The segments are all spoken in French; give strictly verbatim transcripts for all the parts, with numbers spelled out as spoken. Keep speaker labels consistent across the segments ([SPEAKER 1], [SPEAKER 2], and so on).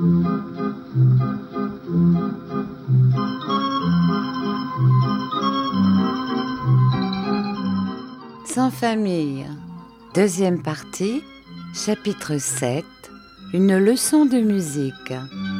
[SPEAKER 1] Sans famille, deuxième partie, chapitre sept, une leçon de musique.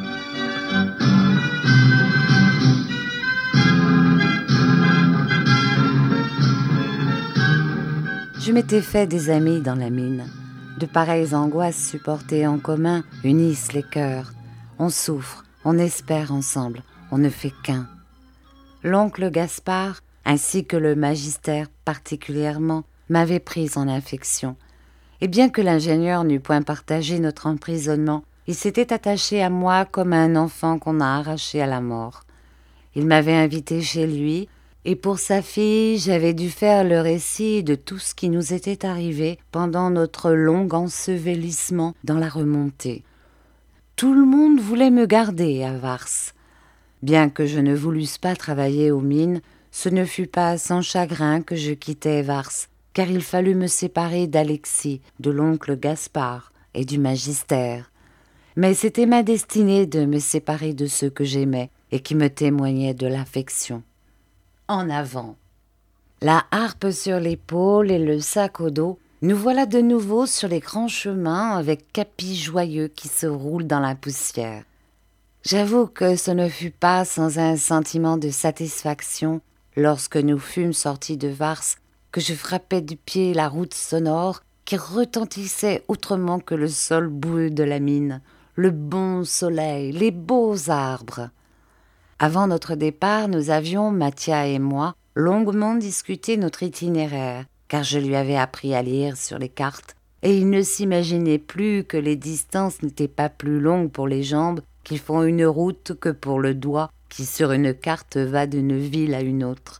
[SPEAKER 1] Je m'étais fait des amis dans la mine. De pareilles angoisses supportées en commun unissent les cœurs. On souffre, on espère ensemble, on ne fait qu'un. L'oncle Gaspard, ainsi que le magistère particulièrement, m'avaient prise en affection. Et bien que l'ingénieur n'eût point partagé notre emprisonnement, il s'était attaché à moi comme à un enfant qu'on a arraché à la mort. Il m'avait invité chez lui, et pour sa fille, j'avais dû faire le récit de tout ce qui nous était arrivé pendant notre long ensevelissement dans la remontée. Tout le monde voulait me garder à Vars. Bien que je ne voulusse pas travailler aux mines, ce ne fut pas sans chagrin que je quittai Vars, car il fallut me séparer d'Alexis, de l'oncle Gaspard et du magistère. Mais c'était ma destinée de me séparer de ceux que j'aimais et qui me témoignaient de l'affection. En avant. La harpe sur l'épaule et le sac au dos, nous voilà de nouveau sur les grands chemins avec Capi joyeux qui se roule dans la poussière. J'avoue que ce ne fut pas sans un sentiment de satisfaction lorsque nous fûmes sortis de Vars que je frappais du pied la route sonore qui retentissait autrement que le sol boueux de la mine, le bon soleil, les beaux arbres. Avant notre départ, nous avions, Mathia et moi, longuement discuté notre itinéraire, car je lui avais appris à lire sur les cartes, et il ne s'imaginait plus que les distances n'étaient pas plus longues pour les jambes qui font une route que pour le doigt qui sur une carte va d'une ville à une autre.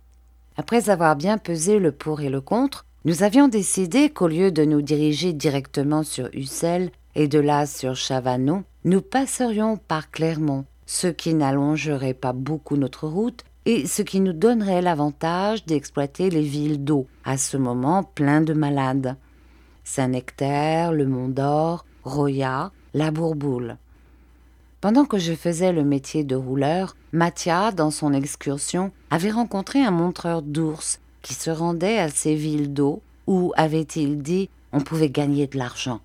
[SPEAKER 1] Après avoir bien pesé le pour et le contre, nous avions décidé qu'au lieu de nous diriger directement sur Ussel et de là sur Chavanon, nous passerions par Clermont, ce qui n'allongerait pas beaucoup notre route et ce qui nous donnerait l'avantage d'exploiter les villes d'eau, à ce moment pleines de malades. Saint-Nectaire, le Mont-d'Or, Roya, la Bourboule. Pendant que je faisais le métier de rouleur, Mathia, dans son excursion, avait rencontré un montreur d'ours qui se rendait à ces villes d'eau où, avait-il dit, on pouvait gagner de l'argent.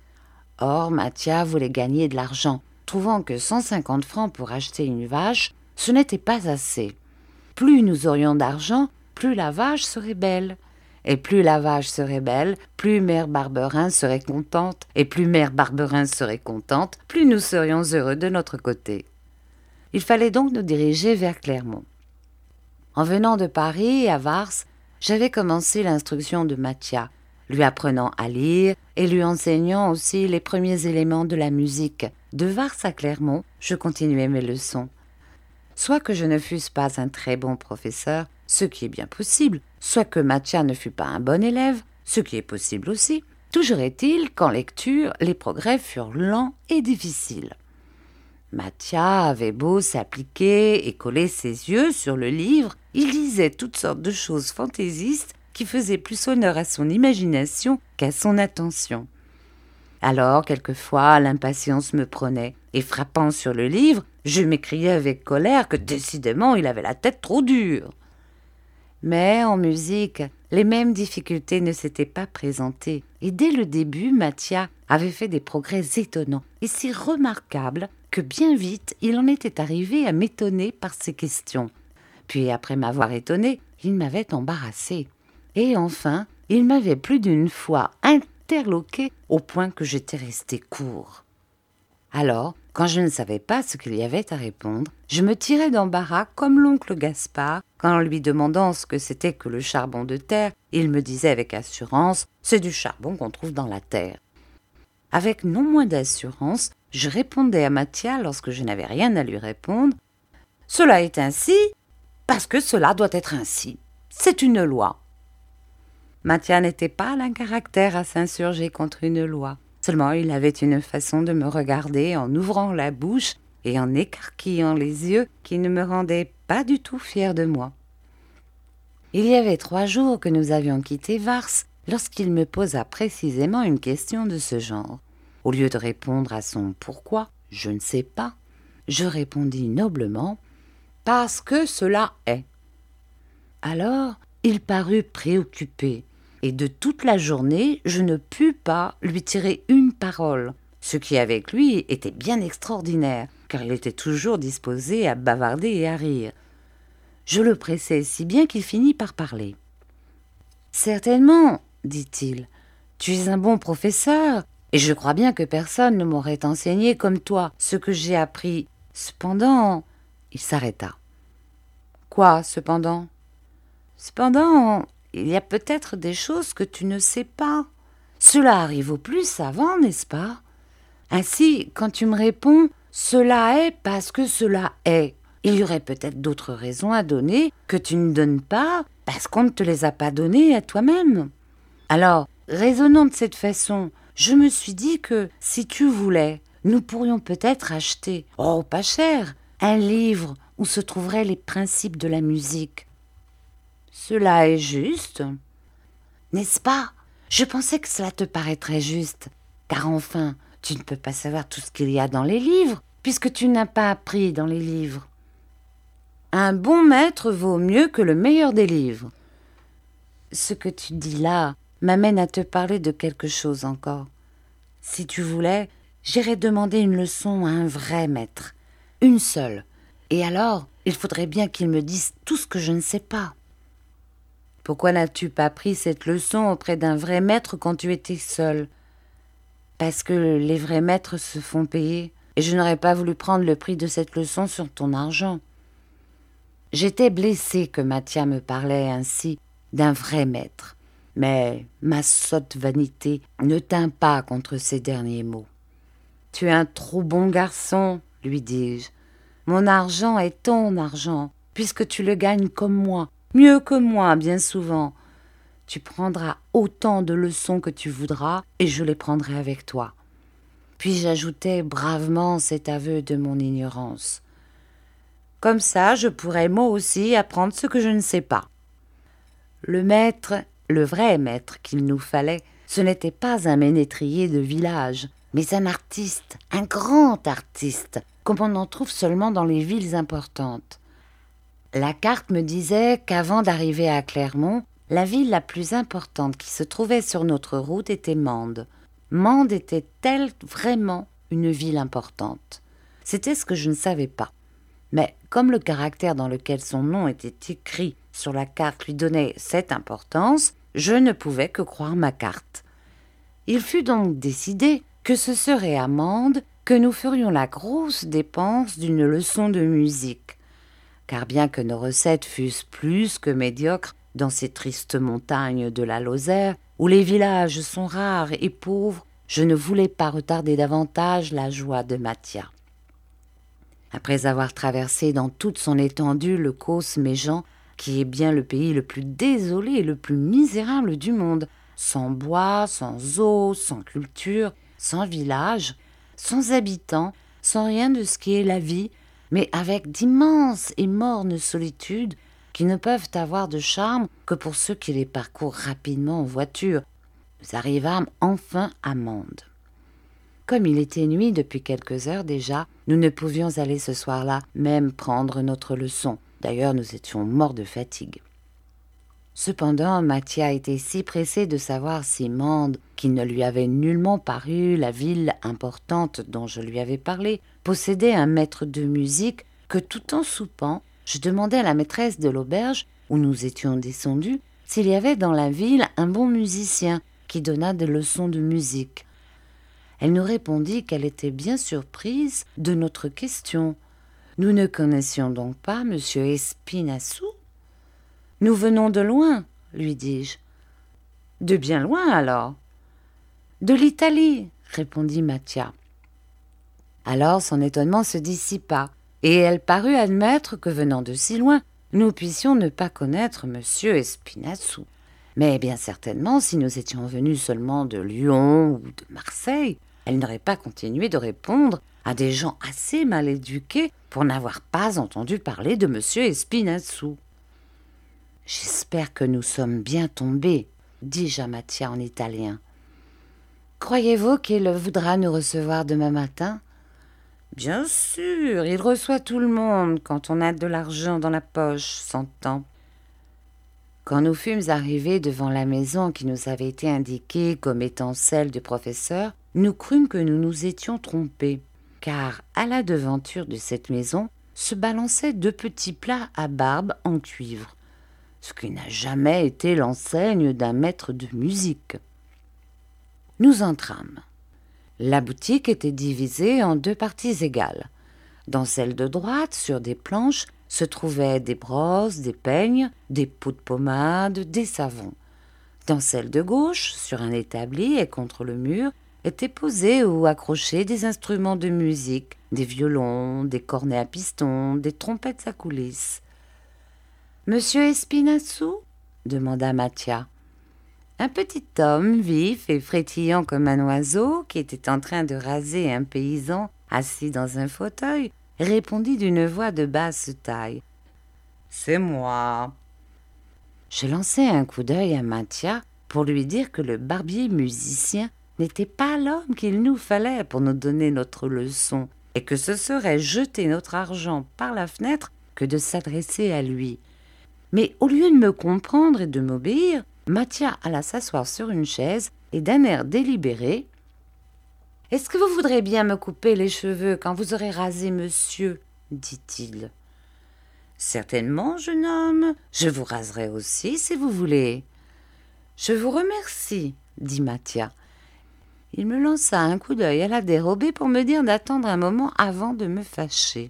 [SPEAKER 1] Or, Mathia voulait gagner de l'argent, trouvant que cent cinquante francs pour acheter une vache, ce n'était pas assez. Plus nous aurions d'argent, plus la vache serait belle. Et plus la vache serait belle, plus Mère Barberin serait contente, et plus Mère Barberin serait contente, plus nous serions heureux de notre côté. Il fallait donc nous diriger vers Clermont. En venant de Paris à Vars, j'avais commencé l'instruction de Mathia, lui apprenant à lire et lui enseignant aussi les premiers éléments de la musique. De Vars à Clermont, je continuais mes leçons. Soit que je ne fusse pas un très bon professeur, ce qui est bien possible, soit que Mathia ne fût pas un bon élève, ce qui est possible aussi. Toujours est-il qu'en lecture, les progrès furent lents et difficiles. Mathia avait beau s'appliquer et coller ses yeux sur le livre, il lisait toutes sortes de choses fantaisistes qui faisaient plus honneur à son imagination qu'à son attention. Alors, quelquefois, l'impatience me prenait, et frappant sur le livre, je m'écriais avec colère que décidément il avait la tête trop dure. Mais en musique, les mêmes difficultés ne s'étaient pas présentées, et dès le début, Mathia avait fait des progrès étonnants et si remarquables que bien vite il en était arrivé à m'étonner par ses questions. Puis après m'avoir étonné, il m'avait embarrassé. Et enfin, il m'avait plus d'une fois interloqué au point que j'étais resté court. Alors, quand je ne savais pas ce qu'il y avait à répondre, je me tirais d'embarras comme l'oncle Gaspard, quand en lui demandant ce que c'était que le charbon de terre, il me disait avec assurance « c'est du charbon qu'on trouve dans la terre ». Avec non moins d'assurance, je répondais à Mathia lorsque je n'avais rien à lui répondre « Cela est ainsi, parce que cela doit être ainsi. C'est une loi. » Mathia n'était pas d'un caractère à s'insurger contre une loi. Seulement, il avait une façon de me regarder en ouvrant la bouche et en écarquillant les yeux qui ne me rendait pas du tout fier de moi. Il y avait trois jours que nous avions quitté Vars lorsqu'il me posa précisément une question de ce genre. Au lieu de répondre à son « pourquoi ?», Je ne sais pas, je répondis noblement, parce que cela est. Alors, il parut préoccupé, et de toute la journée, je ne pus pas lui tirer une parole, ce qui avec lui était bien extraordinaire, car il était toujours disposé à bavarder et à rire. Je le pressai si bien qu'il finit par parler. « Certainement, dit-il, tu es un bon professeur, et je crois bien que personne ne m'aurait enseigné comme toi ce que j'ai appris. Cependant, il s'arrêta. Quoi, cependant? Cependant, il y a peut-être des choses que tu ne sais pas. Cela arrive aux plus savants, n'est-ce pas? Ainsi, quand tu me réponds, cela est parce que cela est. Il y aurait peut-être d'autres raisons à donner que tu ne donnes pas parce qu'on ne te les a pas données à toi-même. Alors, raisonnant de cette façon, je me suis dit que, si tu voulais, nous pourrions peut-être acheter, oh pas cher, un livre où se trouveraient les principes de la musique. Cela est juste. N'est-ce pas? Je pensais que cela te paraîtrait juste, car enfin, tu ne peux pas savoir tout ce qu'il y a dans les livres, puisque tu n'as pas appris dans les livres. Un bon maître vaut mieux que le meilleur des livres. Ce que tu dis là m'amène à te parler de quelque chose encore. Si tu voulais, j'irais demander une leçon à un vrai maître, une seule, et alors il faudrait bien qu'il me dise tout ce que je ne sais pas. Pourquoi n'as-tu pas pris cette leçon auprès d'un vrai maître quand tu étais seul? Parce que les vrais maîtres se font payer, et je n'aurais pas voulu prendre le prix de cette leçon sur ton argent. J'étais blessée que Mathia me parlait ainsi d'un vrai maître, mais ma sotte vanité ne tint pas contre ces derniers mots. « Tu es un trop bon garçon, lui dis-je. Mon argent est ton argent, puisque tu le gagnes comme moi, mieux que moi bien souvent. Tu prendras autant de leçons que tu voudras, et je les prendrai avec toi. » Puis j'ajoutai bravement cet aveu de mon ignorance. Comme ça, je pourrais moi aussi apprendre ce que je ne sais pas. Le maître, le vrai maître qu'il nous fallait, ce n'était pas un ménétrier de village, mais un artiste, un grand artiste, comme on en trouve seulement dans les villes importantes. La carte me disait qu'avant d'arriver à Clermont, la ville la plus importante qui se trouvait sur notre route était Mende. Mende était-elle vraiment une ville importante? C'était ce que je ne savais pas. Mais comme le caractère dans lequel son nom était écrit sur la carte lui donnait cette importance, je ne pouvais que croire ma carte. Il fut donc décidé que ce serait à Mende que nous ferions la grosse dépense d'une leçon de musique. Car bien que nos recettes fussent plus que médiocres dans ces tristes montagnes de la Lozère, où les villages sont rares et pauvres, je ne voulais pas retarder davantage la joie de Mathia. Après avoir traversé dans toute son étendue le Causse-Méjean, qui est bien le pays le plus désolé et le plus misérable du monde, sans bois, sans eau, sans culture, sans village, sans habitants, sans rien de ce qui est la vie, mais avec d'immenses et mornes solitudes qui ne peuvent avoir de charme que pour ceux qui les parcourent rapidement en voiture, nous arrivâmes enfin à Mende. Comme il était nuit depuis quelques heures déjà, nous ne pouvions aller ce soir-là même prendre notre leçon. D'ailleurs, nous étions morts de fatigue. Cependant, Mathia était si pressé de savoir si Mende, qui ne lui avait nullement paru la ville importante dont je lui avais parlé, possédait un maître de musique, que tout en soupant, je demandai à la maîtresse de l'auberge, où nous étions descendus, s'il y avait dans la ville un bon musicien qui donnât des leçons de musique. Elle nous répondit qu'elle était bien surprise de notre question. Nous ne connaissions donc pas monsieur Espinassou? Nous venons de loin, lui dis-je. De bien loin alors? De l'Italie, répondit Mathia. Alors son étonnement se dissipa, et elle parut admettre que venant de si loin, nous puissions ne pas connaître monsieur Espinassou. Mais bien certainement, si nous étions venus seulement de Lyon ou de Marseille, elle n'aurait pas continué de répondre à des gens assez mal éduqués pour n'avoir pas entendu parler de monsieur Espinassou. « J'espère que nous sommes bien tombés, » dis-je à Mathia en italien. « Croyez-vous qu'il voudra nous recevoir demain matin ? » Bien sûr, il reçoit tout le monde quand on a de l'argent dans la poche, s'entend. Quand nous fûmes arrivés devant la maison qui nous avait été indiquée comme étant celle du professeur, nous crûmes que nous nous étions trompés, car à la devanture de cette maison se balançaient deux petits plats à barbe en cuivre, ce qui n'a jamais été l'enseigne d'un maître de musique. Nous entrâmes. La boutique était divisée en deux parties égales. Dans celle de droite, sur des planches, se trouvaient des brosses, des peignes, des pots de pommade, des savons. Dans celle de gauche, sur un établi et contre le mur, étaient posés ou accrochés des instruments de musique, des violons, des cornets à piston, des trompettes à coulisses. « Monsieur Espinassou » demanda Mathia. Un petit homme vif et frétillant comme un oiseau, qui était en train de raser un paysan assis dans un fauteuil, répondit d'une voix de basse taille. « C'est moi. » Je lançai un coup d'œil à Mathia pour lui dire que le barbier musicien n'était pas l'homme qu'il nous fallait pour nous donner notre leçon, et que ce serait jeter notre argent par la fenêtre que de s'adresser à lui. Mais au lieu de me comprendre et de m'obéir, Mathia alla s'asseoir sur une chaise et d'un air délibéré « Est-ce que vous voudrez bien me couper les cheveux quand vous aurez rasé monsieur ?» dit-il. « Certainement, jeune homme, je vous raserai aussi si vous voulez. »« Je vous remercie, » dit Mathia. Il me lança un coup d'œil à la dérobée pour me dire d'attendre un moment avant de me fâcher.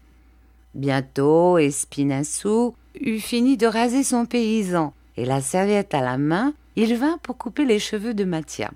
[SPEAKER 1] Bientôt, Espinassou eut fini de raser son paysan, et la serviette à la main, il vint pour couper les cheveux de Mathia.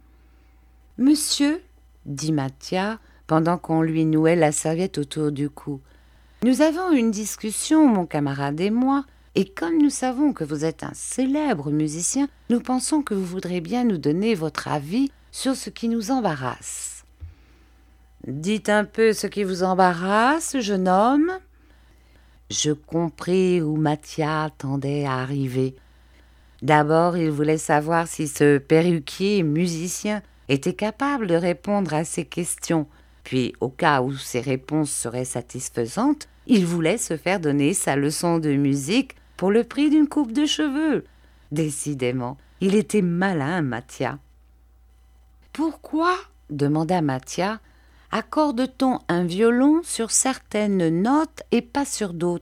[SPEAKER 1] « Monsieur, » dit Mathia, pendant qu'on lui nouait la serviette autour du cou, « nous avons une discussion, mon camarade et moi, et comme nous savons que vous êtes un célèbre musicien, nous pensons que vous voudrez bien nous donner votre avis sur ce qui nous embarrasse. »« Dites un peu ce qui vous embarrasse, jeune homme. » Je compris où Mathia tendait à arriver. D'abord, il voulait savoir si ce perruquier musicien était capable de répondre à ses questions, puis au cas où ses réponses seraient satisfaisantes, il voulait se faire donner sa leçon de musique pour le prix d'une coupe de cheveux. Décidément, il était malin, Mathia. « Pourquoi, » demanda Mathia, « accorde-t-on un violon sur certaines notes et pas sur d'autres ?»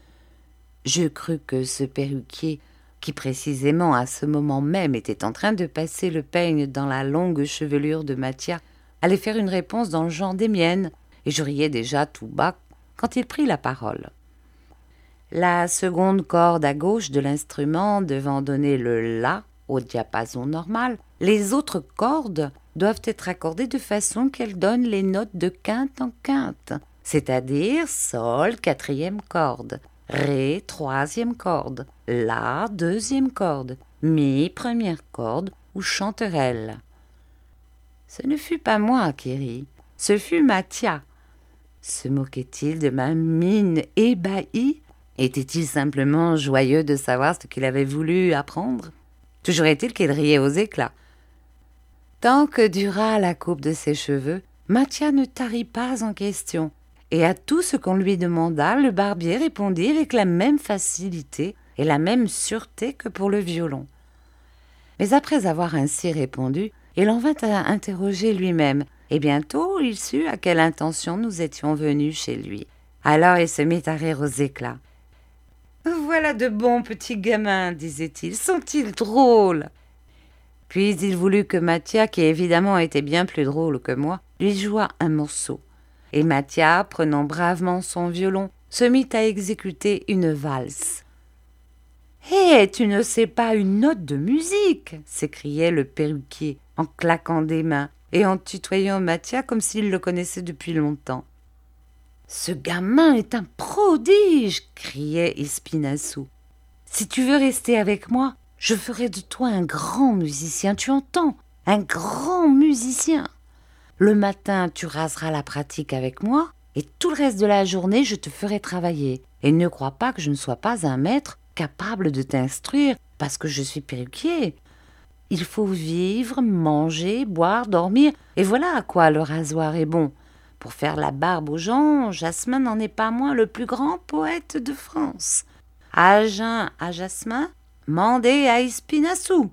[SPEAKER 1] Je crus que ce perruquier, qui précisément à ce moment même était en train de passer le peigne dans la longue chevelure de Mathia, allait faire une réponse dans le genre des miennes, et je riais déjà tout bas quand il prit la parole. La seconde corde à gauche de l'instrument devant donner le « la » au diapason normal, les autres cordes doivent être accordées de façon qu'elles donnent les notes de quinte en quinte, c'est-à-dire sol, quatrième corde, ré, troisième corde, la, deuxième corde, mi, première corde ou chanterelle. Ce ne fut pas moi qui ris, ce fut Mathia. Se moquait-il de ma mine ébahie? Était-il simplement joyeux de savoir ce qu'il avait voulu apprendre? Toujours est-il qu'il riait aux éclats. Tant que dura la coupe de ses cheveux, Mathia ne tarit pas en question, et à tout ce qu'on lui demanda, le barbier répondit avec la même facilité et la même sûreté que pour le violon. Mais après avoir ainsi répondu, il en vint à interroger lui-même, et bientôt il sut à quelle intention nous étions venus chez lui. Alors il se mit à rire aux éclats. « Voilà de bons petits gamins, disait-il, sont-ils drôles ?» Puis il voulut que Mathia, qui évidemment était bien plus drôle que moi, lui jouât un morceau. Et Mathia, prenant bravement son violon, se mit à exécuter une valse. « Hé, tu ne sais pas une note de musique !» s'écriait le perruquier en claquant des mains et en tutoyant Mathia comme s'il le connaissait depuis longtemps. « Ce gamin est un prodige !» criait Espinassou. « Si tu veux rester avec moi, je ferai de toi un grand musicien, tu entends? Un grand musicien. Le matin, tu raseras la pratique avec moi, et tout le reste de la journée, je te ferai travailler. Et ne crois pas que je ne sois pas un maître capable de t'instruire parce que je suis perruquier. Il faut vivre, manger, boire, dormir, et voilà à quoi le rasoir est bon. Pour faire la barbe aux gens, Jasmin n'en est pas moins le plus grand poète de France. À Agen, à Jasmin, mandez à Espinassou.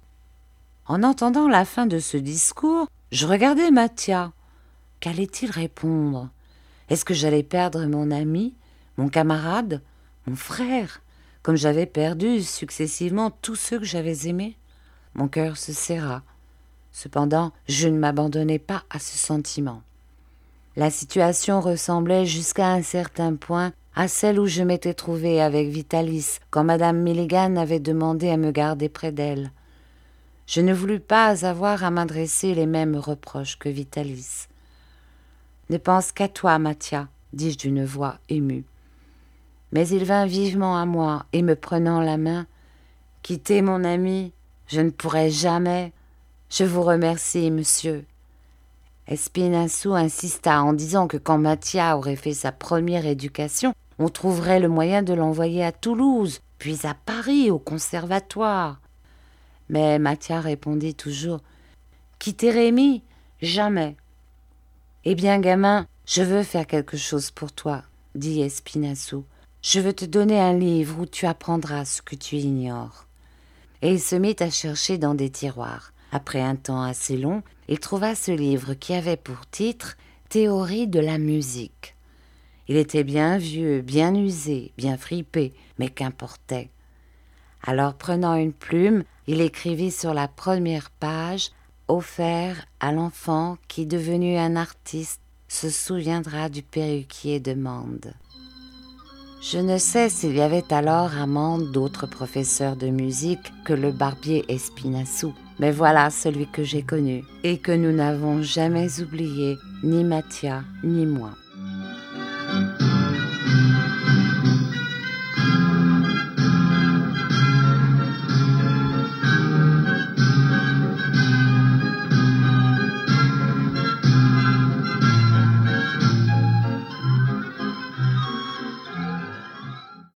[SPEAKER 1] En entendant la fin de ce discours, je regardais Mathia. Qu'allait-il répondre? Est-ce que j'allais perdre mon ami, mon camarade, mon frère, comme j'avais perdu successivement tous ceux que j'avais aimés? Mon cœur se serra. Cependant, je ne m'abandonnai pas à ce sentiment. La situation ressemblait jusqu'à un certain point à celle où je m'étais trouvée avec Vitalis quand Madame Milligan avait demandé à me garder près d'elle. Je ne voulus pas avoir à m'adresser les mêmes reproches que Vitalis. « Ne pense qu'à toi, Mathia, dis-je d'une voix émue. Mais il vint vivement à moi et me prenant la main, « Quitter mon ami, je ne pourrai jamais. Je vous remercie, monsieur. » Espinassou insista en disant que quand Mathia aurait fait sa première éducation, on trouverait le moyen de l'envoyer à Toulouse, puis à Paris, au conservatoire. Mais Mathia répondit toujours « Quitter Rémi, jamais. »« Eh bien, gamin, je veux faire quelque chose pour toi, » dit Espinassou. « Je veux te donner un livre où tu apprendras ce que tu ignores. » Et il se mit à chercher dans des tiroirs. Après un temps assez long, il trouva ce livre qui avait pour titre « Théorie de la musique ». Il était bien vieux, bien usé, bien fripé, mais qu'importait. Alors, prenant une plume, il écrivit sur la première page « Offert à l'enfant qui, devenu un artiste, se souviendra du perruquier de Mende. » Je ne sais s'il y avait alors à Mende d'autres professeurs de musique que le barbier Espinassou, mais voilà celui que j'ai connu et que nous n'avons jamais oublié, ni Mathia ni moi.